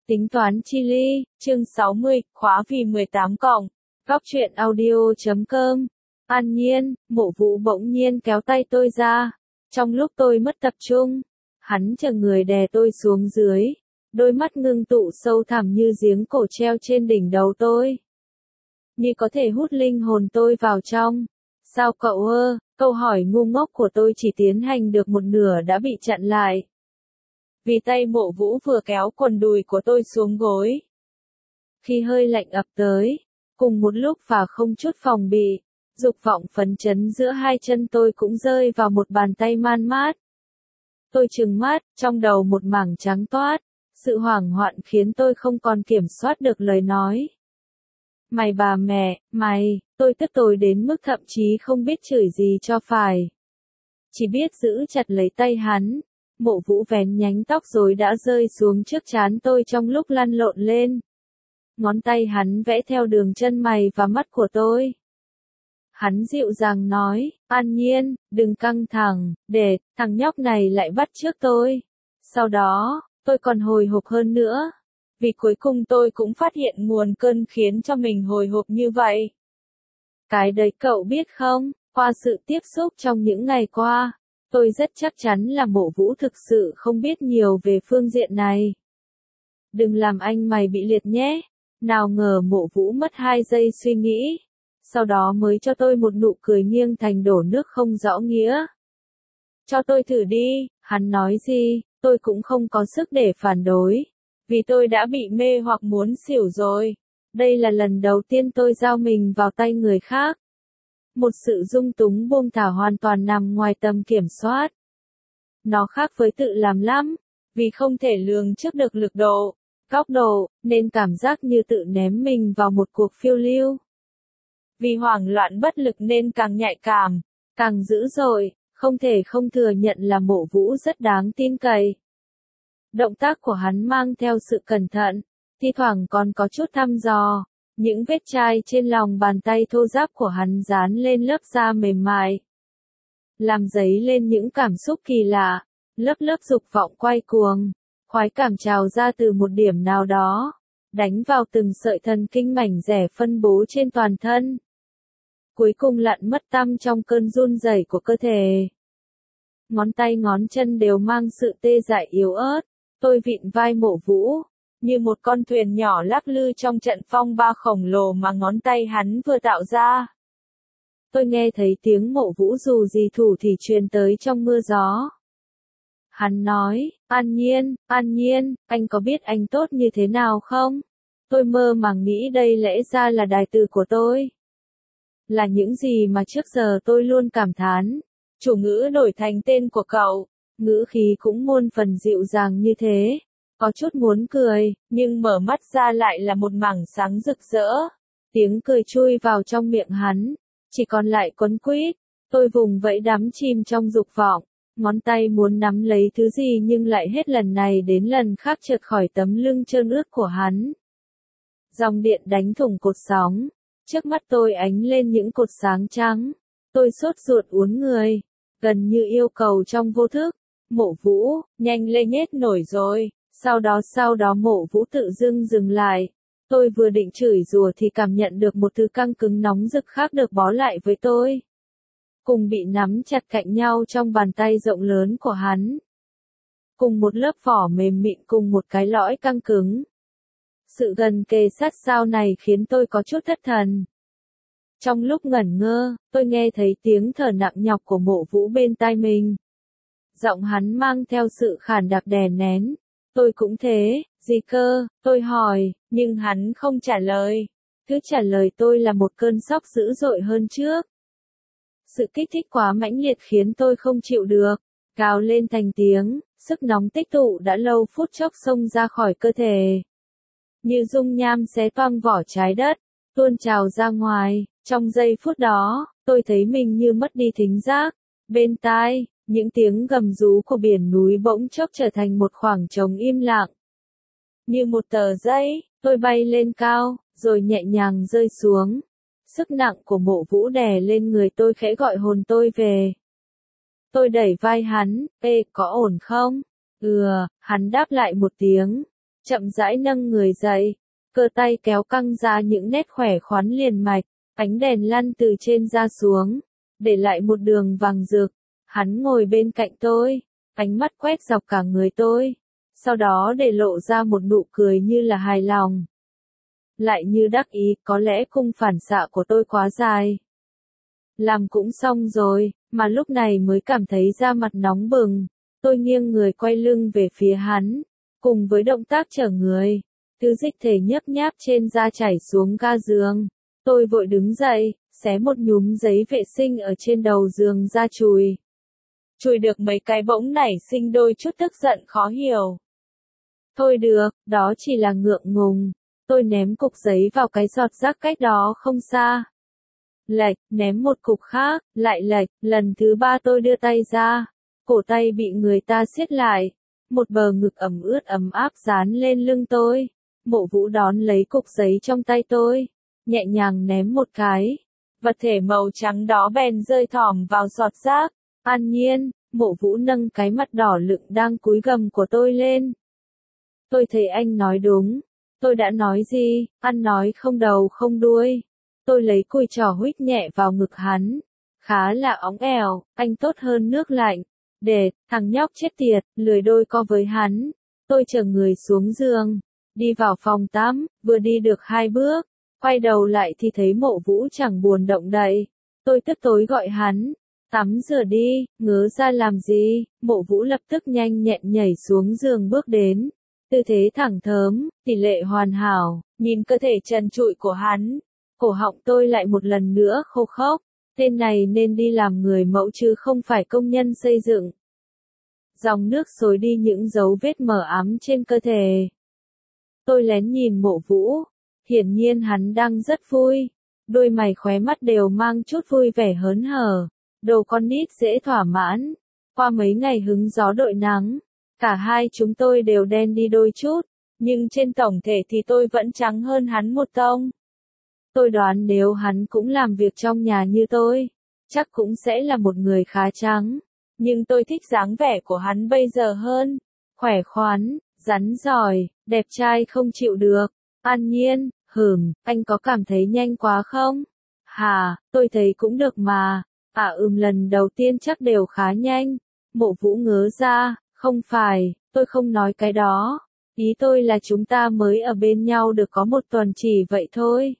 Tính toán chi ly, chương 60, khóa vì 18 cộng. Góc truyện audio.com. An Nhiên, Mộ Vũ bỗng nhiên kéo tay tôi ra. Trong lúc tôi mất tập trung, hắn chờ người đè tôi xuống dưới. Đôi mắt ngưng tụ sâu thẳm như giếng cổ treo trên đỉnh đầu tôi. Như có thể hút linh hồn tôi vào trong. Sao cậu ơ? Câu hỏi ngu ngốc của tôi chỉ tiến hành được một nửa đã bị chặn lại. Vì tay Mộ Vũ vừa kéo quần đùi của tôi xuống gối. Khi hơi lạnh ập tới, cùng một lúc và không chút phòng bị, dục vọng phấn chấn giữa hai chân tôi cũng rơi vào một bàn tay man mát. Tôi trừng mắt, trong đầu một mảng trắng toát, sự hoảng loạn khiến tôi không còn kiểm soát được lời nói. Mày bà mẹ, mày, tôi tức tối đến mức thậm chí không biết chửi gì cho phải. Chỉ biết giữ chặt lấy tay hắn. Mộ Vũ vén nhánh tóc rối đã rơi xuống trước trán tôi trong lúc lăn lộn lên. Ngón tay hắn vẽ theo đường chân mày và mắt của tôi. Hắn dịu dàng nói, An Nhiên, đừng căng thẳng, để thằng nhóc này lại bắt chước tôi. Sau đó, tôi còn hồi hộp hơn nữa. Vì cuối cùng tôi cũng phát hiện nguồn cơn khiến cho mình hồi hộp như vậy. Cái đấy cậu biết không, qua sự tiếp xúc trong những ngày qua, tôi rất chắc chắn là Mộ Vũ thực sự không biết nhiều về phương diện này. Đừng làm anh mày bị liệt nhé. Nào ngờ Mộ Vũ mất 2 giây suy nghĩ. Sau đó mới cho tôi một nụ cười nghiêng thành đổ nước không rõ nghĩa. Cho tôi thử đi, hắn nói gì, tôi cũng không có sức để phản đối. Vì tôi đã bị mê hoặc muốn xỉu rồi. Đây là lần đầu tiên tôi giao mình vào tay người khác. Một sự dung túng buông thả hoàn toàn nằm ngoài tầm kiểm soát. Nó khác với tự làm lắm, vì không thể lường trước được lực độ, góc độ, nên cảm giác như tự ném mình vào một cuộc phiêu lưu. Vì hoảng loạn bất lực nên càng nhạy cảm, càng dữ dội, không thể không thừa nhận là Mộ Vũ rất đáng tin cậy. Động tác của hắn mang theo sự cẩn thận, thi thoảng còn có chút thăm dò. Những vết chai trên lòng bàn tay thô ráp của hắn dán lên lớp da mềm mại. Làm dấy lên những cảm xúc kỳ lạ, lớp dục vọng quay cuồng, khoái cảm trào ra từ một điểm nào đó, đánh vào từng sợi thần kinh mảnh rẻ phân bố trên toàn thân. Cuối cùng lặn mất tăm trong cơn run rẩy của cơ thể. Ngón tay ngón chân đều mang sự tê dại yếu ớt, tôi vịn vai Mộ Vũ. Như một con thuyền nhỏ lắc lư trong trận phong ba khổng lồ mà ngón tay hắn vừa tạo ra. Tôi nghe thấy tiếng Mộ Vũ dù gì thủ thì truyền tới trong mưa gió. Hắn nói, An Nhiên, anh có biết anh tốt như thế nào không? Tôi mơ màng nghĩ đây lẽ ra là đài từ của tôi. Là những gì mà trước giờ tôi luôn cảm thán. Chủ ngữ đổi thành tên của cậu, ngữ khí cũng muôn phần dịu dàng như thế. Có chút muốn cười, nhưng mở mắt ra lại là một mảng sáng rực rỡ. Tiếng cười chui vào trong miệng hắn, chỉ còn lại quấn quýt. Tôi vùng vẫy đắm chìm trong dục vọng, ngón tay muốn nắm lấy thứ gì nhưng lại hết lần này đến lần khác trượt khỏi tấm lưng trơn ướt của hắn. Dòng điện đánh thủng cột sóng, trước mắt tôi ánh lên những cột sáng trắng. Tôi sốt ruột uốn người, gần như yêu cầu trong vô thức. Mộ Vũ, nhanh lên nhét nổi rồi. Sau đó Mộ Vũ tự dưng dừng lại. Tôi vừa định chửi rủa thì cảm nhận được một thứ căng cứng nóng rực khác được bó lại với tôi. Cùng bị nắm chặt cạnh nhau trong bàn tay rộng lớn của hắn. Cùng một lớp vỏ mềm mịn cùng một cái lõi căng cứng. Sự gần kề sát sao này khiến tôi có chút thất thần. Trong lúc ngẩn ngơ, tôi nghe thấy tiếng thở nặng nhọc của Mộ Vũ bên tai mình. Giọng hắn mang theo sự khàn đặc đè nén. Tôi cũng thế, gì cơ, tôi hỏi, nhưng hắn không trả lời. Cứ trả lời tôi là một cơn sốc dữ dội hơn trước. Sự kích thích quá mãnh liệt khiến tôi không chịu được, gào lên thành tiếng, sức nóng tích tụ đã lâu phút chốc xông ra khỏi cơ thể. Như dung nham xé toang vỏ trái đất, tuôn trào ra ngoài, trong giây phút đó, tôi thấy mình như mất đi thính giác. Bên tai, những tiếng gầm rú của biển núi bỗng chốc trở thành một khoảng trống im lặng. Như một tờ giấy, tôi bay lên cao, rồi nhẹ nhàng rơi xuống. Sức nặng của Mộ Vũ đè lên người tôi khẽ gọi hồn tôi về. Tôi đẩy vai hắn, ê, có ổn không? Hắn đáp lại một tiếng. chậm rãi nâng người dậy, cơ tay kéo căng ra những nét khỏe khoắn liền mạch, ánh đèn lăn từ trên ra xuống, để lại một đường vàng rực. Hắn ngồi bên cạnh tôi, ánh mắt quét dọc cả người tôi, sau đó để lộ ra một nụ cười như là hài lòng. Lại như đắc ý, có lẽ cung phản xạ của tôi quá dài. Làm cũng xong rồi, mà lúc này mới cảm thấy da mặt nóng bừng. Tôi nghiêng người quay lưng về phía hắn, cùng với động tác trở người, thứ dịch thể nhấp nháp trên da chảy xuống ga giường. Tôi vội đứng dậy, xé một nhúm giấy vệ sinh ở trên đầu giường ra chùi. Chùi được mấy cái bỗng nảy sinh đôi chút tức giận khó hiểu. Thôi được, đó chỉ là ngượng ngùng. Tôi ném cục giấy vào cái giọt rác cách đó không xa. Lệch, ném một cục khác, lại lệch, lần thứ ba tôi đưa tay ra. Cổ tay bị người ta siết lại. Một bờ ngực ẩm ướt ấm áp dán lên lưng tôi. Mộ Vũ đón lấy cục giấy trong tay tôi, nhẹ nhàng ném một cái. Vật thể màu trắng đó bèn rơi thỏm vào giọt rác. An Nhiên, Mộ Vũ nâng cái mặt đỏ lựng đang cúi gằm của tôi lên. Tôi thấy anh nói đúng. Tôi đã nói gì, ăn nói không đầu không đuôi. Tôi lấy cùi trỏ huých nhẹ vào ngực hắn. Khá là óng ẻo, anh tốt hơn nước lạnh. Đệt, thằng nhóc chết tiệt, lười đôi co với hắn. Tôi chở người xuống giường, đi vào phòng tắm, vừa đi được 2 bước. Quay đầu lại thì thấy Mộ Vũ chẳng buồn động đậy. Tôi tức tối gọi hắn. Tắm rửa đi, ngớ ra làm gì. Mộ Vũ lập tức nhanh nhẹn nhảy xuống giường bước đến. Tư thế thẳng thớm, tỷ lệ hoàn hảo, nhìn cơ thể trần trụi của hắn. Cổ họng tôi lại một lần nữa khô khốc. Tên này nên đi làm người mẫu chứ không phải công nhân xây dựng. Dòng nước xối đi những dấu vết mờ ám trên cơ thể. Tôi lén nhìn Mộ Vũ. Hiển nhiên hắn đang rất vui. Đôi mày khóe mắt đều mang chút vui vẻ hớn hở. Đồ con nít dễ thỏa mãn. Qua mấy ngày hứng gió đội nắng, cả hai chúng tôi đều đen đi đôi chút. Nhưng trên tổng thể thì tôi vẫn trắng hơn hắn một tông. Tôi đoán nếu hắn cũng làm việc trong nhà như tôi, chắc cũng sẽ là một người khá trắng. Nhưng tôi thích dáng vẻ của hắn bây giờ hơn. Khỏe khoắn, rắn giỏi, đẹp trai không chịu được. An Nhiên, anh có cảm thấy nhanh quá không? Hà, tôi thấy cũng được mà. Lần đầu tiên chắc đều khá nhanh. Mộ Vũ ngớ ra, không phải, tôi không nói cái đó. Ý tôi là chúng ta mới ở bên nhau được có 1 tuần chỉ vậy thôi.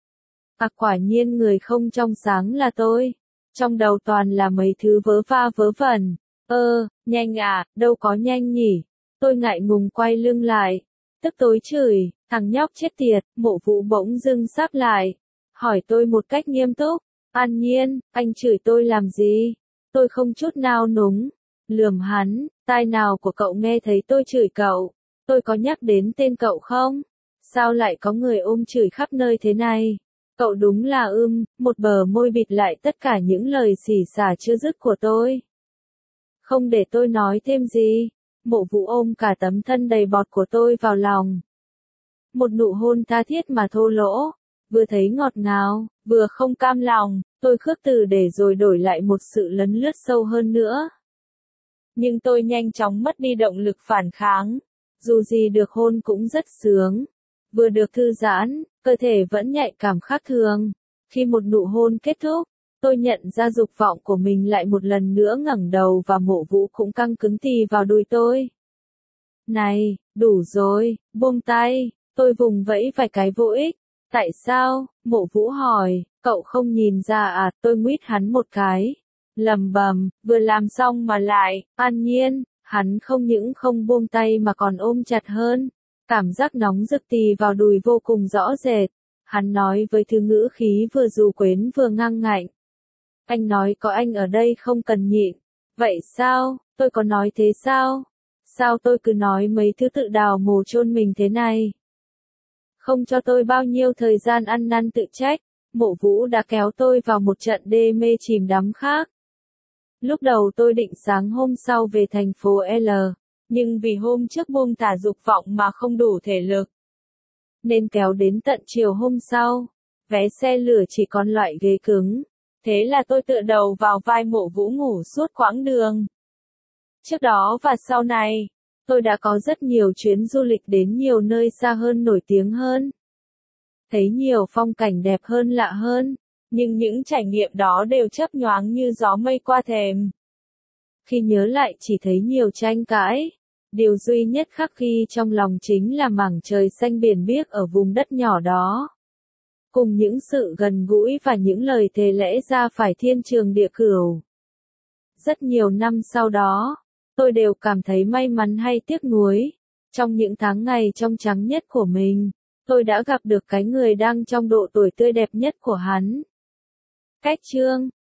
Quả nhiên người không trong sáng là tôi. Trong đầu toàn là mấy thứ vớ va vớ vẩn. Nhanh à, đâu có nhanh nhỉ. Tôi ngại ngùng quay lưng lại. Tức tối chửi, thằng nhóc chết tiệt. Mộ Vũ bỗng dưng sáp lại. Hỏi tôi một cách nghiêm túc. An Nhiên, anh chửi tôi làm gì? Tôi không chút nào núng. Lườm hắn, tai nào của cậu nghe thấy tôi chửi cậu? Tôi có nhắc đến tên cậu không? Sao lại có người chửi khắp nơi thế này? Cậu đúng là một bờ môi bịt lại tất cả những lời xỉ xả chưa dứt của tôi. Không để tôi nói thêm gì. Mộ Vũ ôm cả tấm thân đầy bọt của tôi vào lòng. Một nụ hôn tha thiết mà thô lỗ. Vừa thấy ngọt ngào, vừa không cam lòng, tôi khước từ để rồi đổi lại một sự lấn lướt sâu hơn nữa. Nhưng tôi nhanh chóng mất đi động lực phản kháng. Dù gì được hôn cũng rất sướng. Vừa được thư giãn, cơ thể vẫn nhạy cảm khác thường. Khi một nụ hôn kết thúc, tôi nhận ra dục vọng của mình lại một lần nữa ngẩng đầu và Mộ Vũ cũng căng cứng tì vào đùi tôi. Này, đủ rồi, buông tay. Tôi vùng vẫy vài cái vô ích. Tại sao? Mộ Vũ hỏi, cậu không nhìn ra à? Tôi nguýt hắn một cái. Lầm bầm, vừa làm xong mà lại. An Nhiên, hắn không những không buông tay mà còn ôm chặt hơn. Cảm giác nóng rực tì vào đùi vô cùng rõ rệt. Hắn nói với thứ ngữ khí vừa dù quến vừa ngang ngạnh. Anh nói có anh ở đây không cần nhịn. Vậy sao? Tôi có nói thế sao? Sao tôi cứ nói mấy thứ tự đào mồ chôn mình thế này? Không cho tôi bao nhiêu thời gian ăn năn tự trách. Mộ Vũ đã kéo tôi vào một trận đê mê chìm đắm khác. Lúc đầu tôi định sáng hôm sau về thành phố L. Nhưng vì hôm trước buông thả dục vọng mà không đủ thể lực, nên kéo đến tận chiều hôm sau. Vé xe lửa chỉ còn loại ghế cứng. Thế là tôi tựa đầu vào vai Mộ Vũ ngủ suốt quãng đường. Trước đó và sau này, Tôi đã có rất nhiều chuyến du lịch đến nhiều nơi xa hơn nổi tiếng hơn. Thấy nhiều phong cảnh đẹp hơn lạ hơn. Nhưng những trải nghiệm đó đều chớp nhoáng như gió mây qua thềm. Khi nhớ lại chỉ thấy nhiều tranh cãi. Điều duy nhất khắc ghi trong lòng chính là mảng trời xanh biển biếc ở vùng đất nhỏ đó. Cùng những sự gần gũi và những lời thề lẽ ra phải thiên trường địa cửu. Rất nhiều năm sau đó, tôi đều cảm thấy may mắn hay tiếc nuối. Trong những tháng ngày trong trắng nhất của mình, tôi đã gặp được cái người đang trong độ tuổi tươi đẹp nhất của hắn. Cách chương